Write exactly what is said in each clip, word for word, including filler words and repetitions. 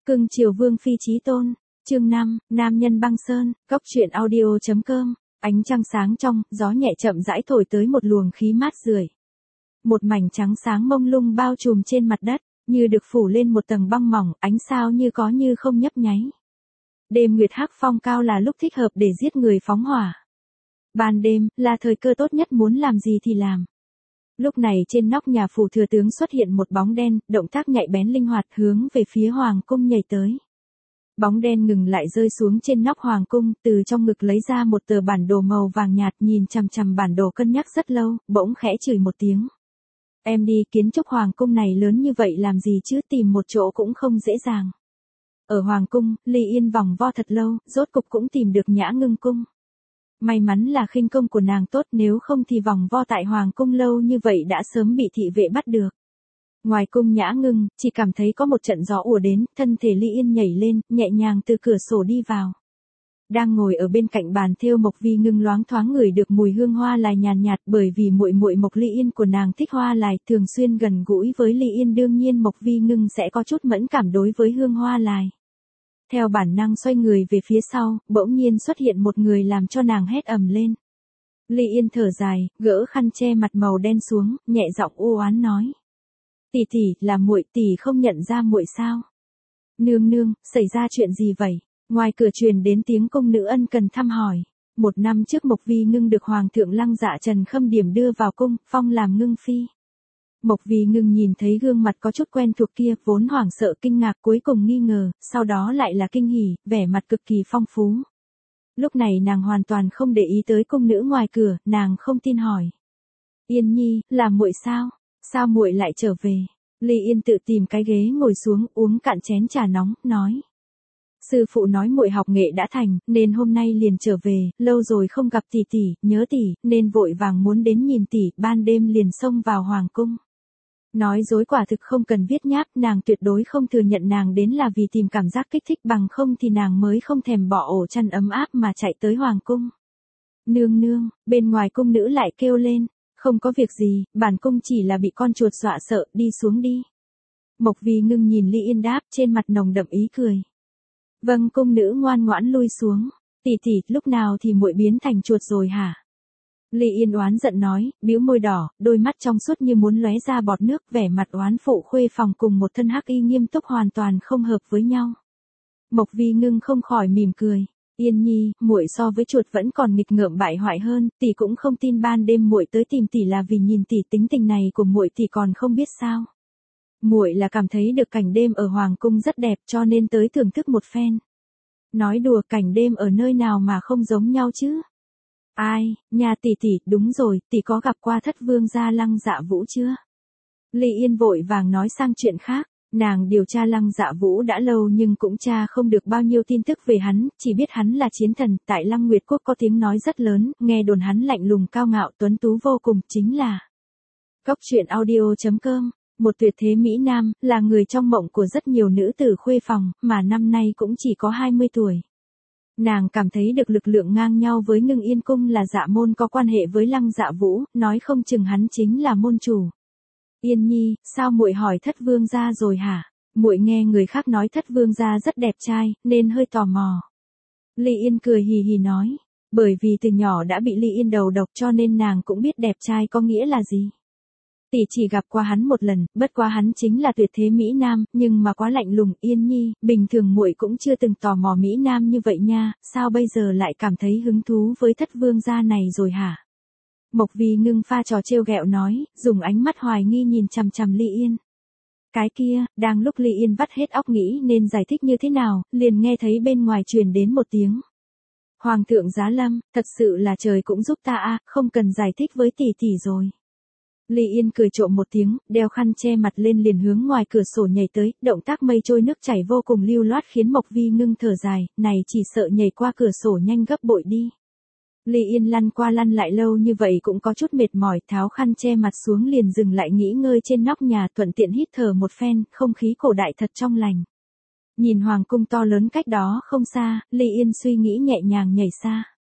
Cưng chiều Vương phi chí tôn, chương năm, nam nhân băng sơn, cốc truyện audio.com, ánh trăng sáng trong, gió nhẹ chậm rãi thổi tới một luồng khí mát rượi. Một mảnh trắng sáng mông lung bao trùm trên mặt đất, như được phủ lên một tầng băng mỏng, ánh sao như có như không nhấp nháy. Đêm nguyệt hắc phong cao là lúc thích hợp để giết người phóng hỏa. Ban đêm, là thời cơ tốt nhất muốn làm gì thì làm. Lúc này trên nóc nhà phủ thừa tướng xuất hiện một bóng đen, động tác nhạy bén linh hoạt hướng về phía hoàng cung nhảy tới. Bóng đen ngừng lại rơi xuống trên nóc hoàng cung, từ trong ngực lấy ra một tờ bản đồ màu vàng nhạt, nhìn chằm chằm bản đồ cân nhắc rất lâu, bỗng khẽ chửi một tiếng. Em đi, kiến trúc hoàng cung này lớn như vậy làm gì chứ, tìm một chỗ cũng không dễ dàng. Ở hoàng cung, Ly Yên vòng vo thật lâu, rốt cục cũng tìm được Nhã Ngưng cung. May mắn là khinh công của nàng tốt, nếu không thì vòng vo tại hoàng cung lâu như vậy đã sớm bị thị vệ bắt được. Ngoài cung Nhã Ngưng, chỉ cảm thấy có một trận gió ùa đến, thân thể Ly Yên nhảy lên, nhẹ nhàng từ cửa sổ đi vào. Đang ngồi ở bên cạnh bàn thêu Mộc Vi Ngưng loáng thoáng ngửi được mùi hương hoa lài nhàn nhạt, bởi vì muội muội Mộc Ly Yên của nàng thích hoa lài, thường xuyên gần gũi với Ly Yên, đương nhiên Mộc Vi Ngưng sẽ có chút mẫn cảm đối với hương hoa lài. Theo bản năng xoay người về phía sau, bỗng nhiên xuất hiện một người làm cho nàng hét ầm lên. Ly Yên thở dài, gỡ khăn che mặt màu đen xuống, nhẹ giọng u oán nói: "Tỷ tỷ, là muội, tỷ không nhận ra muội sao?" "Nương nương, xảy ra chuyện gì vậy?" Ngoài cửa truyền đến tiếng cung nữ ân cần thăm hỏi. Một năm trước Mộc Vi Ngưng được Hoàng thượng Lăng Dạ Trần khâm điểm đưa vào cung, phong làm ngưng phi. Mộc Vi Ngưng nhìn thấy gương mặt có chút quen thuộc kia, vốn hoảng sợ kinh ngạc, cuối cùng nghi ngờ, sau đó lại là kinh hỉ, vẻ mặt cực kỳ phong phú. Lúc này nàng hoàn toàn không để ý tới cung nữ ngoài cửa, nàng không tin hỏi: "Yên Nhi, là muội sao? Sao muội lại trở về?" Ly Yên tự tìm cái ghế ngồi xuống, uống cạn chén trà nóng, nói: "Sư phụ nói muội học nghệ đã thành, nên hôm nay liền trở về, lâu rồi không gặp tỷ tỷ, nhớ tỷ, nên vội vàng muốn đến nhìn tỷ, ban đêm liền xông vào hoàng cung." Nói dối quả thực không cần viết nháp, nàng tuyệt đối không thừa nhận nàng đến là vì tìm cảm giác kích thích, bằng không thì nàng mới không thèm bỏ ổ chăn ấm áp mà chạy tới hoàng cung. "Nương nương", bên ngoài cung nữ lại kêu lên. "Không có việc gì, bản cung chỉ là bị con chuột dọa sợ, đi xuống đi." Mộc Vi Ngưng nhìn Ly Yên đáp, trên mặt nồng đậm ý cười. "Vâng." Cung nữ ngoan ngoãn lui xuống. "Tỷ tỷ, lúc nào thì muội biến thành chuột rồi hả?" Ly Yên oán giận nói, bĩu môi đỏ, đôi mắt trong suốt như muốn lóe ra bọt nước, vẻ mặt oán phụ khuê phòng cùng một thân hắc y nghiêm túc hoàn toàn không hợp với nhau. Mộc Vi Ngưng không khỏi mỉm cười. "Yên Nhi, muội so với chuột vẫn còn nghịch ngợm bại hoại hơn, tỷ cũng không tin ban đêm muội tới tìm tỷ là vì nhìn tỷ, tính tình này của muội tỷ còn không biết sao. Muội là cảm thấy được cảnh đêm ở hoàng cung rất đẹp cho nên tới thưởng thức một phen." "Nói đùa, cảnh đêm ở nơi nào mà không giống nhau chứ?" "Ai, nhà tỷ tỷ, đúng rồi, tỷ có gặp qua thất vương gia Lăng Dạ Vũ chưa?" Ly Yên vội vàng nói sang chuyện khác. Nàng điều tra Lăng Dạ Vũ đã lâu nhưng cũng tra không được bao nhiêu tin tức về hắn, chỉ biết hắn là chiến thần, tại Lăng Nguyệt Quốc có tiếng nói rất lớn, nghe đồn hắn lạnh lùng cao ngạo tuấn tú vô cùng, chính là cốc truyện audio.com, một tuyệt thế mỹ nam, là người trong mộng của rất nhiều nữ tử khuê phòng, mà năm nay cũng chỉ có hai mươi tuổi. Nàng cảm thấy được lực lượng ngang nhau với Ngưng Yên cung là Dạ môn có quan hệ với Lăng Dạ Vũ, nói không chừng hắn chính là môn chủ. "Yên Nhi, sao muội hỏi thất vương gia rồi hả?" "Muội nghe người khác nói thất vương gia rất đẹp trai, nên hơi tò mò." Ly Yên cười hì hì nói. Bởi vì từ nhỏ đã bị Ly Yên đầu độc cho nên nàng cũng biết đẹp trai có nghĩa là gì. "Tỷ chỉ gặp qua hắn một lần, bất quá hắn chính là tuyệt thế mỹ nam, nhưng mà quá lạnh lùng." "Yên Nhi, bình thường muội cũng chưa từng tò mò mỹ nam như vậy nha, sao bây giờ lại cảm thấy hứng thú với thất vương gia này rồi hả?" Mộc Vi Ngưng pha trò trêu ghẹo nói, dùng ánh mắt hoài nghi nhìn chằm chằm Ly Yên. Cái kia, đang lúc Ly Yên vắt hết óc nghĩ nên giải thích như thế nào, liền nghe thấy bên ngoài truyền đến một tiếng: "Hoàng thượng giá lâm, thật sự là trời cũng giúp ta a, không cần giải thích với tỷ tỷ rồi." Ly Yên cười trộm một tiếng, đeo khăn che mặt lên liền hướng ngoài cửa sổ nhảy tới, động tác mây trôi nước chảy vô cùng lưu loát khiến Mộc Vi Ngưng thở dài, này chỉ sợ nhảy qua cửa sổ nhanh gấp bội đi. Ly Yên lăn qua lăn lại lâu như vậy cũng có chút mệt mỏi, tháo khăn che mặt xuống liền dừng lại nghỉ ngơi trên nóc nhà, thuận tiện hít thở một phen, không khí cổ đại thật trong lành. Nhìn hoàng cung to lớn cách đó không xa, Ly Yên suy nghĩ nhẹ nhàng nhảy xa.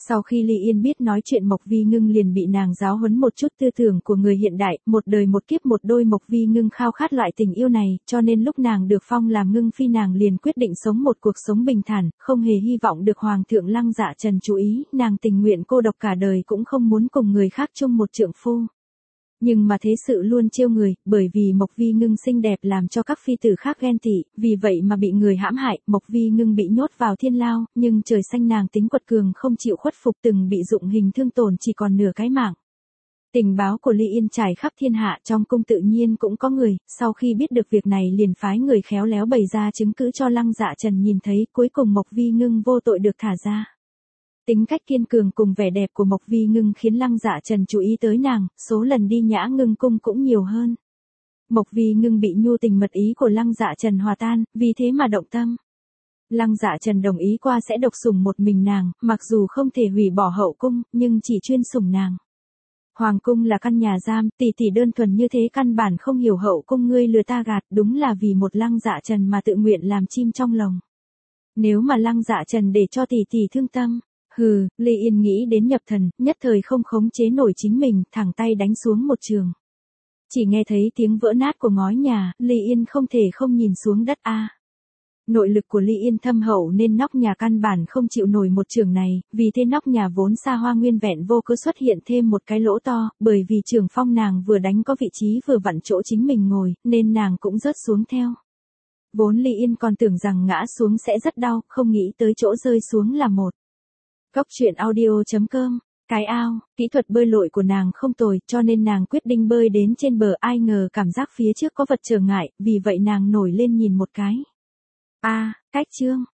Sau khi Ly Yên biết nói chuyện Mộc Vi Ngưng liền bị nàng giáo huấn một chút tư tưởng của người hiện đại, một đời một kiếp một đôi. Mộc Vi Ngưng khao khát loại tình yêu này, cho nên lúc nàng được phong làm Ngưng Phi nàng liền quyết định sống một cuộc sống bình thản, không hề hy vọng được Hoàng thượng Lăng Dạ Trần chú ý, nàng tình nguyện cô độc cả đời cũng không muốn cùng người khác chung một trượng phu. Nhưng mà thế sự luôn trêu người, bởi vì Mộc Vi Ngưng xinh đẹp làm cho các phi tử khác ghen tị, vì vậy mà bị người hãm hại, Mộc Vi Ngưng bị nhốt vào thiên lao, nhưng trời xanh nàng tính quật cường không chịu khuất phục, từng bị dụng hình thương tổn chỉ còn nửa cái mạng. Tình báo của Ly Yên trải khắp thiên hạ, trong cung tự nhiên cũng có người, sau khi biết được việc này liền phái người khéo léo bày ra chứng cứ cho Lăng Dạ Trần nhìn thấy, cuối cùng Mộc Vi Ngưng vô tội được thả ra. Tính cách kiên cường cùng vẻ đẹp của Mộc Vi Ngưng khiến Lăng Dạ Trần chú ý tới nàng, số lần đi Nhã Ngưng cung cũng nhiều hơn. Mộc Vi Ngưng bị nhu tình mật ý của Lăng Dạ Trần hòa tan, vì thế mà động tâm. Lăng Dạ Trần đồng ý qua sẽ độc sủng một mình nàng, mặc dù không thể hủy bỏ hậu cung, nhưng chỉ chuyên sủng nàng. Hoàng cung là căn nhà giam, tỷ tỷ đơn thuần như thế căn bản không hiểu hậu cung, ngươi lừa ta gạt, đúng là vì một Lăng Dạ Trần mà tự nguyện làm chim trong lồng. Nếu mà Lăng Dạ Trần để cho tỷ tỷ thương tâm, hừ, Ly Yên nghĩ đến nhập thần, nhất thời không khống chế nổi chính mình, thẳng tay đánh xuống một trường. Chỉ nghe thấy tiếng vỡ nát của ngói nhà, Ly Yên không thể không nhìn xuống đất a. Nội lực của Ly Yên thâm hậu nên nóc nhà căn bản không chịu nổi một trường này, vì thế nóc nhà vốn xa hoa nguyên vẹn vô cớ xuất hiện thêm một cái lỗ to, bởi vì trường phong nàng vừa đánh có vị trí vừa vặn chỗ chính mình ngồi, nên nàng cũng rớt xuống theo. Vốn Ly Yên còn tưởng rằng ngã xuống sẽ rất đau, không nghĩ tới chỗ rơi xuống là một. Cốc truyện audio chấm com, cái ao, kỹ thuật bơi lội của nàng không tồi, cho nên nàng quyết định bơi đến trên bờ, ai ngờ cảm giác phía trước có vật trở ngại, vì vậy nàng nổi lên nhìn một cái. A, cách chương,